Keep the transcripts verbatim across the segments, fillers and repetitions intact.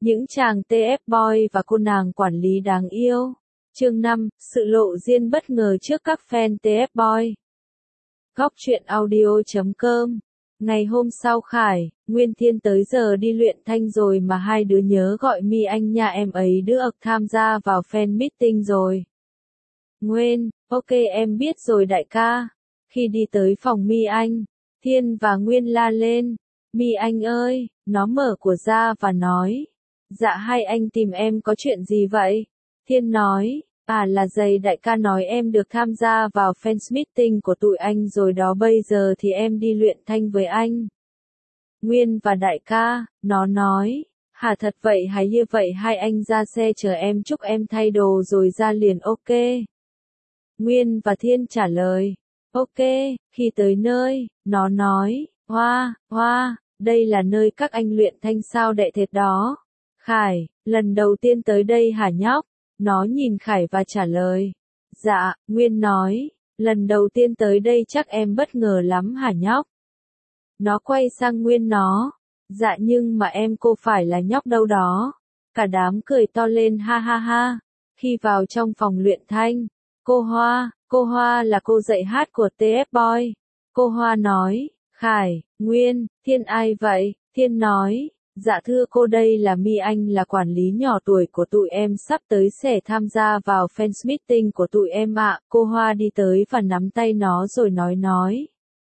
Những chàng tê ép boy và cô nàng quản lý đáng yêu. Chương năm, sự lộ diên bất ngờ trước các fan tê ép boy. Góc truyện audio chấm com. Ngày hôm sau Khải, Nguyên Thiên tới giờ đi luyện thanh rồi mà hai đứa nhớ gọi Mi Anh nha, em ấy đưa ực tham gia vào fan meeting rồi. Nguyên, ok em biết rồi đại ca. Khi đi tới phòng Mi Anh, Thiên và Nguyên la lên. Mi Anh ơi, nó mở của ra và nói. Dạ hai anh tìm em có chuyện gì vậy? Thiên nói, à là giày đại ca nói em được tham gia vào fans meeting của tụi anh rồi đó, bây giờ thì em đi luyện thanh với anh. Nguyên và đại ca, nó nói, hả thật vậy hay như vậy hai anh ra xe chờ em, chúc em thay đồ rồi ra liền ok. Nguyên và Thiên trả lời, ok, khi tới nơi, nó nói, hoa, hoa, đây là nơi các anh luyện thanh sao đệ thiệt đó. Khải, lần đầu tiên tới đây hả nhóc? Nó nhìn Khải và trả lời. Dạ, Nguyên nói, lần đầu tiên tới đây chắc em bất ngờ lắm hả nhóc? Nó quay sang Nguyên nó. Dạ nhưng mà em cô phải là nhóc đâu đó. Cả đám cười to lên ha ha ha. Khi vào trong phòng luyện thanh, cô Hoa, cô Hoa là cô dạy hát của tê ép boy. Cô Hoa nói, Khải, Nguyên, Thiên ai vậy? Thiên nói, dạ thưa cô đây là Mi Anh, là quản lý nhỏ tuổi của tụi em, sắp tới sẽ tham gia vào fans meeting của tụi em ạ. Cô Hoa đi tới và nắm tay nó rồi nói nói.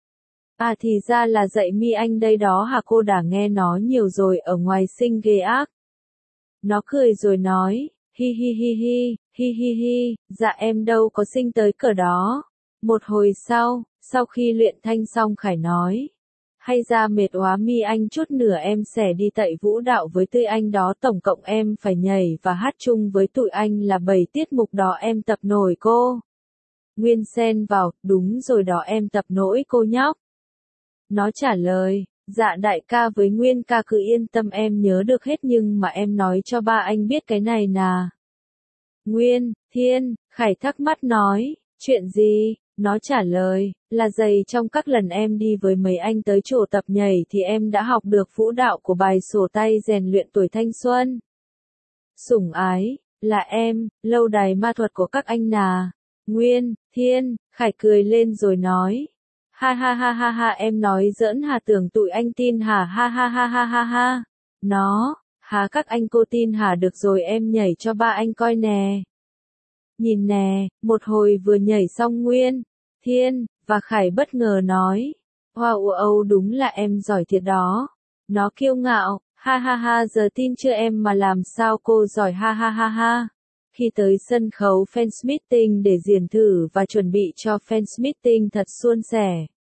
À thì ra là dạy Mi Anh đây đó hả, cô đã nghe nó nhiều rồi, ở ngoài xinh ghê ác. Nó cười rồi nói, hi hi hi hi, hi hi hi, dạ em đâu có xinh tới cỡ đó. Một hồi sau, sau khi luyện thanh xong Khải nói. Hay ra mệt quá Mi Anh, chút nữa em sẽ đi tạy vũ đạo với tụi anh đó, tổng cộng em phải nhảy và hát chung với tụi anh là bảy tiết mục đó, em tập nổi cô. Nguyên xen vào, đúng rồi đó em tập nổi cô nhóc. Nó trả lời, dạ đại ca với Nguyên ca cứ yên tâm em nhớ được hết, nhưng mà em nói cho ba anh biết cái này nà. Nguyên, Thiên, Khải thắc mắc nói, chuyện gì? Nó trả lời, là giày trong các lần em đi với mấy anh tới chỗ tập nhảy thì em đã học được vũ đạo của bài sổ tay rèn luyện tuổi thanh xuân. Sủng ái, là em, lâu đài ma thuật của các anh nà. Nguyên, Thiên, Khải cười lên rồi nói. Ha ha ha ha ha, em nói giỡn hả, tưởng tụi anh tin hả, ha ha ha ha ha ha. Nó, hả các anh cô tin hả, được rồi em nhảy cho ba anh coi nè. Nhìn nè, một hồi vừa nhảy xong Nguyên, Thiên, và Khải bất ngờ nói. Wow âu đúng là em giỏi thiệt đó. Nó kiêu ngạo, ha ha ha, giờ tin chưa em mà làm sao cô giỏi ha ha ha ha. Khi tới sân khấu fans meeting để diễn thử và chuẩn bị cho fans meeting thật suôn sẻ.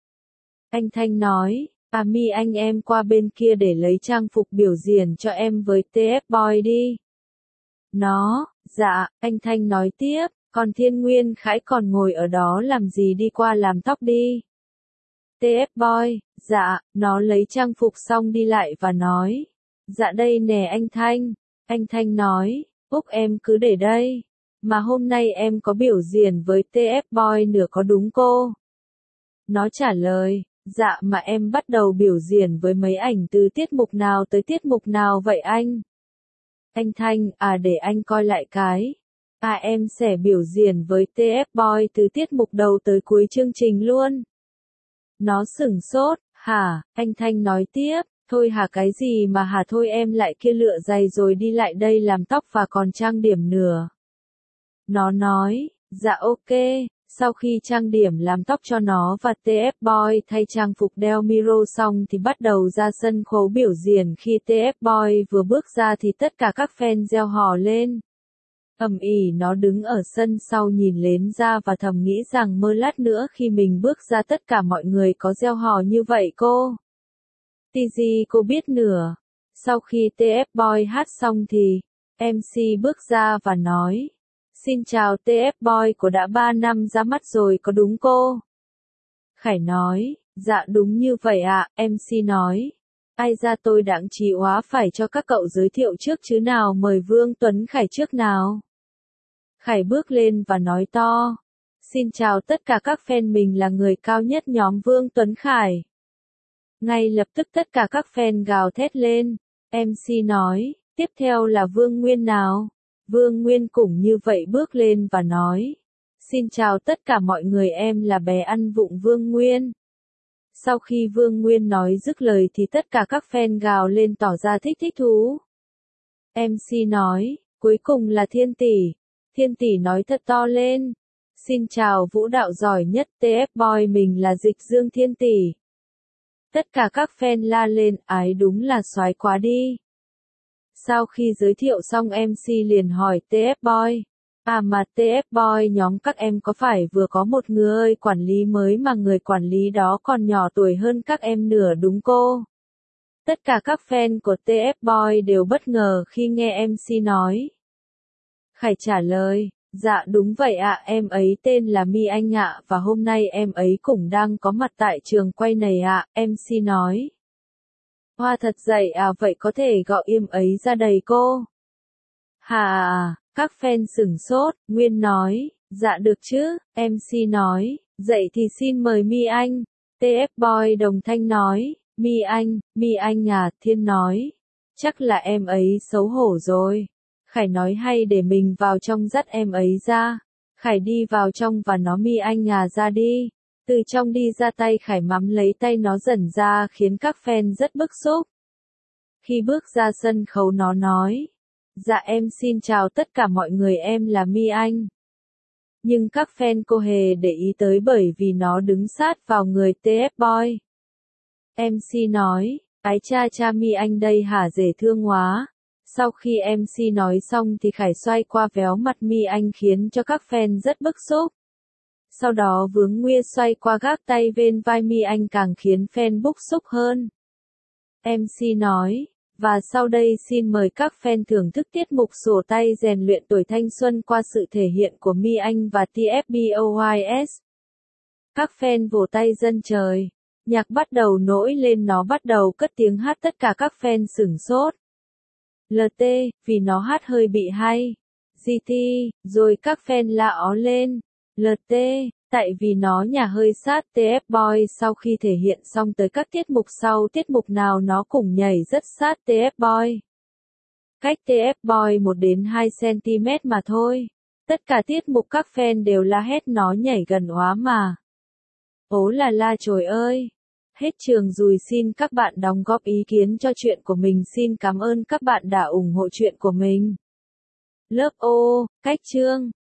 Anh Thanh nói, à Mi Anh em qua bên kia để lấy trang phục biểu diễn cho em với tê ép boy đi. Nó, dạ, anh Thanh nói tiếp, còn Thiên Nguyên Khải còn ngồi ở đó làm gì, đi qua làm tóc đi. tê ép boy, dạ, nó lấy trang phục xong đi lại và nói, dạ đây nè anh Thanh. Anh Thanh nói, Úc em cứ để đây, mà hôm nay em có biểu diễn với tê ép boy nữa có đúng cô? Nó trả lời, dạ mà em bắt đầu biểu diễn với mấy ảnh từ tiết mục nào tới tiết mục nào vậy anh? Anh Thanh, à để anh coi lại cái. À em sẽ biểu diễn với tê ép boy từ tiết mục đầu tới cuối chương trình luôn. Nó sửng sốt, hả, anh Thanh nói tiếp, thôi hả cái gì mà hả, thôi em lại kia lựa giày rồi đi lại đây làm tóc và còn trang điểm nữa. Nó nói, dạ ok, sau khi trang điểm làm tóc cho nó và tê ép boy thay trang phục đeo micro xong thì bắt đầu ra sân khấu biểu diễn. Khi tê ép boy vừa bước ra thì tất cả các fan reo hò lên. Ầm ĩ, nó đứng ở sân sau nhìn lên ra và thầm nghĩ rằng mơ lát nữa khi mình bước ra tất cả mọi người có reo hò như vậy cô. Tí gì cô biết nữa. Sau khi tê ép boy hát xong thì, em xê bước ra và nói. Xin chào tê ép boy của đã ba năm ra mắt rồi có đúng cô? Khải nói, dạ đúng như vậy ạ, em xê nói. Ai ra tôi đáng trí hóa phải cho các cậu giới thiệu trước chứ nào, mời Vương Tuấn Khải trước nào. Khải bước lên và nói to. Xin chào tất cả các fan, mình là người cao nhất nhóm Vương Tuấn Khải. Ngay lập tức tất cả các fan gào thét lên. em xê nói, Tiếp theo là Vương Nguyên nào. Vương Nguyên cũng như vậy bước lên và nói. Xin chào tất cả mọi người, em là bé ăn vụng Vương Nguyên. Sau khi Vương Nguyên nói dứt lời thì tất cả các fan gào lên tỏ ra thích thích thú. em xê nói, cuối cùng là Thiên Tỷ. Thiên Tỷ nói thật to lên. Xin chào vũ đạo giỏi nhất tê ép Boy, mình là Dịch Dương Thiên Tỷ. Tất cả các fan la lên, ái đúng là soái quá đi. Sau khi giới thiệu xong em xê liền hỏi tê ép Boy. À mà tê ép Boy nhóm các em có phải vừa có một người quản lý mới mà người quản lý đó còn nhỏ tuổi hơn các em nửa đúng cô? Tất cả các fan của tê ép Boy đều bất ngờ khi nghe em xê nói. Khải trả lời, dạ đúng vậy ạ, em ấy tên là My Anh ạ, và hôm nay em ấy cũng đang có mặt tại trường quay này ạ, em xê nói. Hoa thật dậy à, vậy có thể gọi em ấy ra đầy cô? Hà à, các fan sửng sốt, Nguyên nói, dạ được chứ, em xê nói, dậy thì xin mời My Anh. tê ép Boy đồng thanh nói, My Anh, My Anh à, Thiên nói, chắc là em ấy xấu hổ rồi. Khải nói hay để mình vào trong dắt em ấy ra. Khải đi vào trong và nó My Anh à ra đi. Từ trong đi ra tay Khải mắm lấy tay nó dần ra khiến các fan rất bức xúc. Khi bước ra sân khấu nó nói, dạ em xin chào tất cả mọi người, em là My Anh. Nhưng các fan cô hề để ý tới bởi vì nó đứng sát vào người tê ép Boy. em xê nói, ái cha cha My Anh đây hả, dễ thương quá. Sau khi em xê nói xong thì Khải xoay qua véo mặt My Anh khiến cho các fan rất bức xúc. Sau đó vướng nguya xoay qua gác tay bên vai My Anh càng khiến fan bức xúc hơn. em xê nói, và sau đây xin mời các fan thưởng thức tiết mục sổ tay rèn luyện tuổi thanh xuân qua sự thể hiện của My Anh và tê ép Boys. Các fan vỗ tay dân trời. Nhạc bắt đầu nổi lên, nó bắt đầu cất tiếng hát, tất cả các fan sửng sốt. lờ tê, vì nó hát hơi bị hay. giê tê, rồi các fan la ó lên. lờ tê, tại vì nó nhả hơi sát tê ép Boy. Sau khi thể hiện xong tới các tiết mục sau, tiết mục nào nó cũng nhảy rất sát tê ép Boy. Cách tê ép Boy một đến hai xăng-ti-mét mà thôi. Tất cả tiết mục các fan đều la hét nó nhảy gần quá mà. Ố là la trời ơi. Hết trường rồi, xin các bạn đóng góp ý kiến cho chuyện của mình. Xin cảm ơn các bạn đã ủng hộ chuyện của mình. Lớp O, cách chương.